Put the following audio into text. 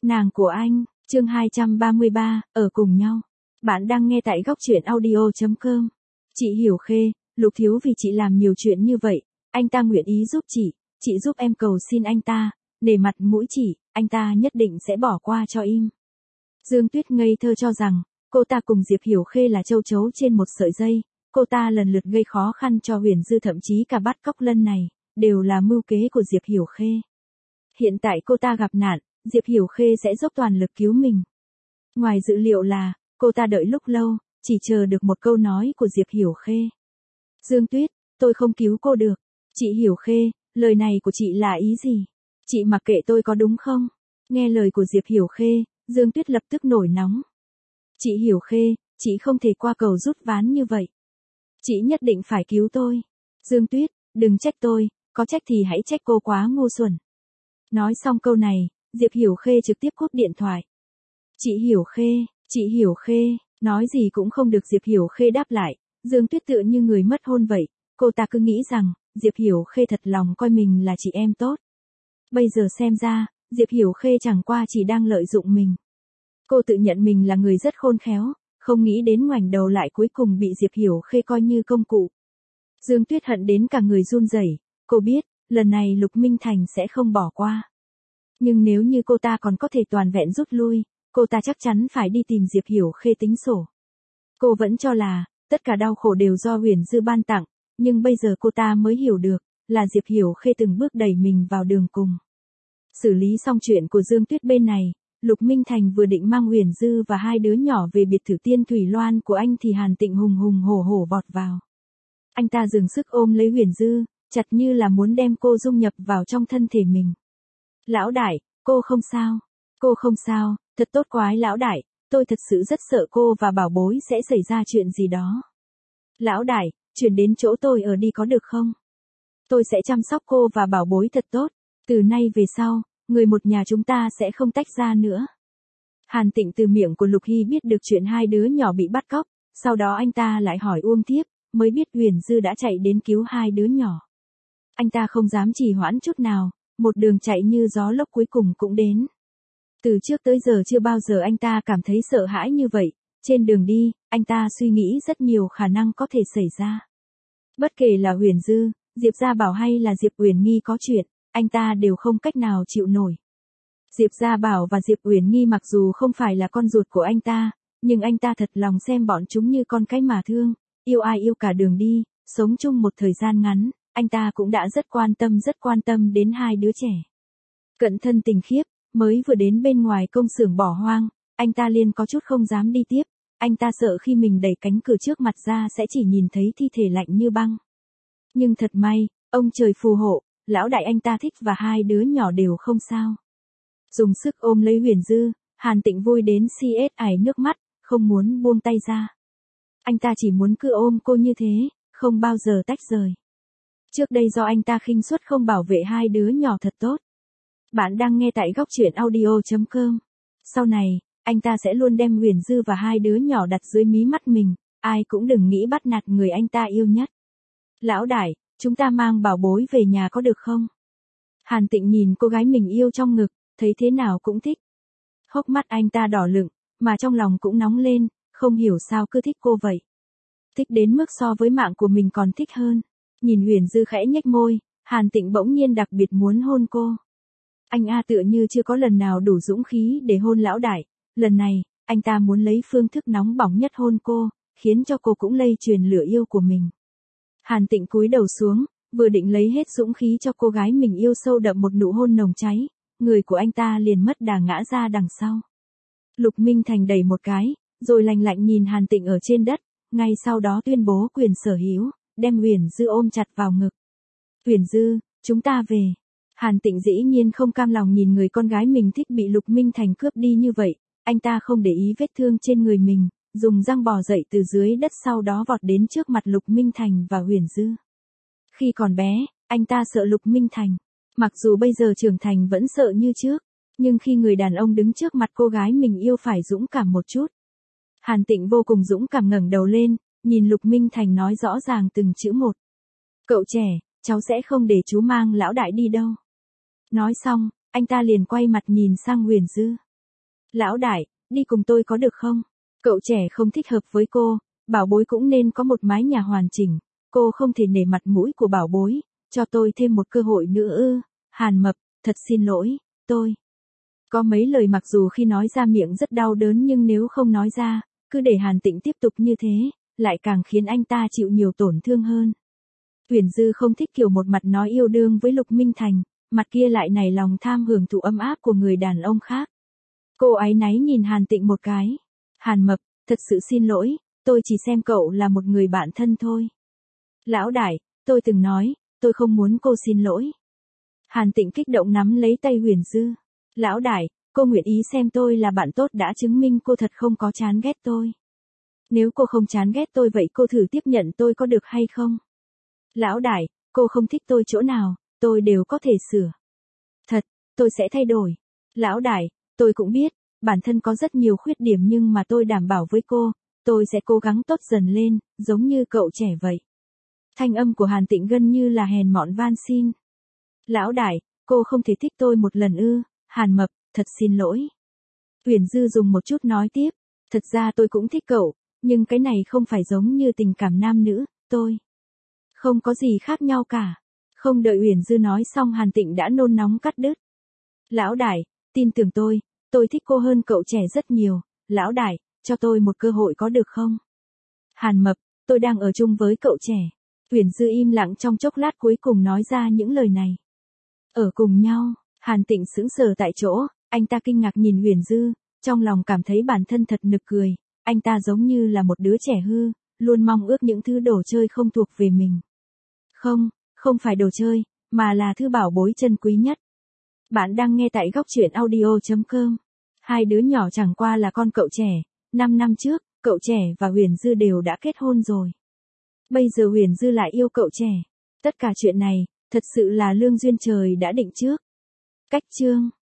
Nàng của anh, chương 233, ở cùng nhau. Bạn đang nghe tại góc truyện audio.com. Chị hiểu Khê, Lục Thiếu vì chị làm nhiều chuyện như vậy, anh ta nguyện ý giúp chị giúp em cầu xin anh ta, nể mặt mũi chị, anh ta nhất định sẽ bỏ qua cho im. Dương Tuyết ngây thơ cho rằng, cô ta cùng Diệp Hiểu Khê là châu chấu trên một sợi dây, cô ta lần lượt gây khó khăn cho Huyền Dư, thậm chí cả bắt cóc Lân này, đều là mưu kế của Diệp Hiểu Khê. Hiện tại cô ta gặp nạn, Diệp Hiểu Khê sẽ dốc toàn lực cứu mình. Ngoài dự liệu là, cô ta đợi lúc lâu, chỉ chờ được một câu nói của Diệp Hiểu Khê. Dương Tuyết, tôi không cứu cô được. Chị Hiểu Khê, lời này của chị là ý gì? Chị mặc kệ tôi có đúng không? Nghe lời của Diệp Hiểu Khê, Dương Tuyết lập tức nổi nóng. Chị Hiểu Khê, chị không thể qua cầu rút ván như vậy. Chị nhất định phải cứu tôi. Dương Tuyết, đừng trách tôi, có trách thì hãy trách cô quá ngu xuẩn. Nói xong câu này, Diệp Hiểu Khê trực tiếp cúp điện thoại. Chị Hiểu Khê, nói gì cũng không được Diệp Hiểu Khê đáp lại, Dương Tuyết tựa như người mất hôn vậy, cô ta cứ nghĩ rằng, Diệp Hiểu Khê thật lòng coi mình là chị em tốt. Bây giờ xem ra, Diệp Hiểu Khê chẳng qua chỉ đang lợi dụng mình. Cô tự nhận mình là người rất khôn khéo, không nghĩ đến ngoảnh đầu lại cuối cùng bị Diệp Hiểu Khê coi như công cụ. Dương Tuyết hận đến cả người run rẩy, cô biết, lần này Lục Minh Thành sẽ không bỏ qua. Nhưng nếu như cô ta còn có thể toàn vẹn rút lui, cô ta chắc chắn phải đi tìm Diệp Hiểu Khê tính sổ. Cô vẫn cho là, tất cả đau khổ đều do Huyền Dư ban tặng, nhưng bây giờ cô ta mới hiểu được, là Diệp Hiểu Khê từng bước đẩy mình vào đường cùng. Xử lý xong chuyện của Dương Tuyết bên này, Lục Minh Thành vừa định mang Huyền Dư và hai đứa nhỏ về biệt thự Tiên Thủy Loan của anh thì Hàn Tịnh hùng hùng hổ hổ vọt vào. Anh ta dừng sức ôm lấy Huyền Dư, chặt như là muốn đem cô dung nhập vào trong thân thể mình. Lão đại, cô không sao, thật tốt quái lão đại, tôi thật sự rất sợ cô và bảo bối sẽ xảy ra chuyện gì đó. Lão đại, chuyển đến chỗ tôi ở đi có được không? Tôi sẽ chăm sóc cô và bảo bối thật tốt, từ nay về sau, người một nhà chúng ta sẽ không tách ra nữa. Hàn Tịnh từ miệng của Lục Hy biết được chuyện hai đứa nhỏ bị bắt cóc, sau đó anh ta lại hỏi Uông Thiếp, mới biết Huyền Dư đã chạy đến cứu hai đứa nhỏ. Anh ta không dám trì hoãn chút nào, một đường chạy như gió lốc cuối cùng cũng đến. Từ trước tới giờ chưa bao giờ anh ta cảm thấy sợ hãi như vậy, trên đường đi, anh ta suy nghĩ rất nhiều khả năng có thể xảy ra. Bất kể là Huyền Dư, Diệp Gia Bảo hay là Diệp Uyển Nghi có chuyện, anh ta đều không cách nào chịu nổi. Diệp Gia Bảo và Diệp Uyển Nghi mặc dù không phải là con ruột của anh ta, nhưng anh ta thật lòng xem bọn chúng như con cái mà thương, yêu ai yêu cả đường đi, sống chung một thời gian ngắn, anh ta cũng đã rất quan tâm đến hai đứa trẻ. Cận thân tình khiếp, mới vừa đến bên ngoài công xưởng bỏ hoang, anh ta liền có chút không dám đi tiếp, anh ta sợ khi mình đẩy cánh cửa trước mặt ra sẽ chỉ nhìn thấy thi thể lạnh như băng. Nhưng thật may, ông trời phù hộ, lão đại anh ta thích và hai đứa nhỏ đều không sao. Dùng sức ôm lấy Huyền Dư, Hàn Tịnh vui đến ải nước mắt, không muốn buông tay ra. Anh ta chỉ muốn cứ ôm cô như thế, không bao giờ tách rời. Trước đây do anh ta khinh suất không bảo vệ hai đứa nhỏ thật tốt. Bạn đang nghe tại góc truyện audio.com. Sau này, anh ta sẽ luôn đem Huyền Dư và hai đứa nhỏ đặt dưới mí mắt mình, ai cũng đừng nghĩ bắt nạt người anh ta yêu nhất. Lão đại, chúng ta mang bảo bối về nhà có được không? Hàn Tịnh nhìn cô gái mình yêu trong ngực, thấy thế nào cũng thích. Hốc mắt anh ta đỏ lựng, mà trong lòng cũng nóng lên, không hiểu sao cứ thích cô vậy. Thích đến mức so với mạng của mình còn thích hơn. Nhìn Huyền Dư khẽ nhếch môi, Hàn Tịnh bỗng nhiên đặc biệt muốn hôn cô. Anh tựa như chưa có lần nào đủ dũng khí để hôn lão đại, lần này, anh ta muốn lấy phương thức nóng bỏng nhất hôn cô, khiến cho cô cũng lây truyền lửa yêu của mình. Hàn Tịnh cúi đầu xuống, vừa định lấy hết dũng khí cho cô gái mình yêu sâu đậm một nụ hôn nồng cháy, người của anh ta liền mất đà ngã ra đằng sau. Lục Minh Thành đẩy một cái, rồi lạnh lạnh nhìn Hàn Tịnh ở trên đất, ngay sau đó tuyên bố quyền sở hữu, đem Huyền Dư ôm chặt vào ngực. Huyền Dư, chúng ta về. Hàn Tịnh dĩ nhiên không cam lòng nhìn người con gái mình thích bị Lục Minh Thành cướp đi như vậy, anh ta không để ý vết thương trên người mình, dùng răng bò dậy từ dưới đất sau đó vọt đến trước mặt Lục Minh Thành và Huyền Dư. Khi còn bé, anh ta sợ Lục Minh Thành, mặc dù bây giờ trưởng thành vẫn sợ như trước, nhưng khi người đàn ông đứng trước mặt cô gái mình yêu phải dũng cảm một chút. Hàn Tịnh vô cùng dũng cảm ngẩng đầu lên, nhìn Lục Minh Thành nói rõ ràng từng chữ một. Cậu trẻ, cháu sẽ không để chú mang lão đại đi đâu. Nói xong, anh ta liền quay mặt nhìn sang Huyền Dư. Lão đại, đi cùng tôi có được không? Cậu trẻ không thích hợp với cô, bảo bối cũng nên có một mái nhà hoàn chỉnh, cô không thể nể mặt mũi của bảo bối, cho tôi thêm một cơ hội nữa ư? Hàn Mập, thật xin lỗi, tôi. Có mấy lời mặc dù khi nói ra miệng rất đau đớn nhưng nếu không nói ra, cứ để Hàn Tịnh tiếp tục như thế, lại càng khiến anh ta chịu nhiều tổn thương hơn. Uyển Dư không thích kiểu một mặt nói yêu đương với Lục Minh Thành, mặt kia lại nảy lòng tham hưởng thụ ấm áp của người đàn ông khác. Cô áy náy nhìn Hàn Tịnh một cái. Hàn Mập, thật sự xin lỗi, tôi chỉ xem cậu là một người bạn thân thôi. Lão đại, tôi từng nói, tôi không muốn cô xin lỗi. Hàn Tịnh kích động nắm lấy tay Uyển Dư. Lão đại, cô nguyện ý xem tôi là bạn tốt đã chứng minh cô thật không có chán ghét tôi. Nếu cô không chán ghét tôi vậy cô thử tiếp nhận tôi có được hay không? Lão đại, cô không thích tôi chỗ nào, tôi đều có thể sửa. Thật, tôi sẽ thay đổi. Lão đại, tôi cũng biết, bản thân có rất nhiều khuyết điểm nhưng mà tôi đảm bảo với cô, tôi sẽ cố gắng tốt dần lên, giống như cậu trẻ vậy. Thanh âm của Hàn Tịnh gần như là hèn mọn van xin. Lão đại, cô không thể thích tôi một lần ư? Hàn Mập, thật xin lỗi. Uyển Dư dùng một chút nói tiếp, thật ra tôi cũng thích cậu, nhưng cái này không phải giống như tình cảm nam nữ, tôi. Không có gì khác nhau cả. Không đợi Uyển Dư nói xong Hàn Tịnh đã nôn nóng cắt đứt. Lão đại, tin tưởng tôi thích cô hơn cậu trẻ rất nhiều, lão đại, cho tôi một cơ hội có được không? Hàn Mập, tôi đang ở chung với cậu trẻ. Uyển Dư im lặng trong chốc lát cuối cùng nói ra những lời này. Ở cùng nhau, Hàn Tịnh sững sờ tại chỗ, anh ta kinh ngạc nhìn Uyển Dư, trong lòng cảm thấy bản thân thật nực cười, anh ta giống như là một đứa trẻ hư, luôn mong ước những thứ đồ chơi không thuộc về mình. Không phải đồ chơi, mà là thứ bảo bối chân quý nhất. Bạn đang nghe tại góc truyện audio.com. Hai đứa nhỏ chẳng qua là con cậu trẻ, 5 năm trước, cậu trẻ và Uyển Dư đều đã kết hôn rồi. Bây giờ Uyển Dư lại yêu cậu trẻ. Tất cả chuyện này, thật sự là lương duyên trời đã định trước. Cách chương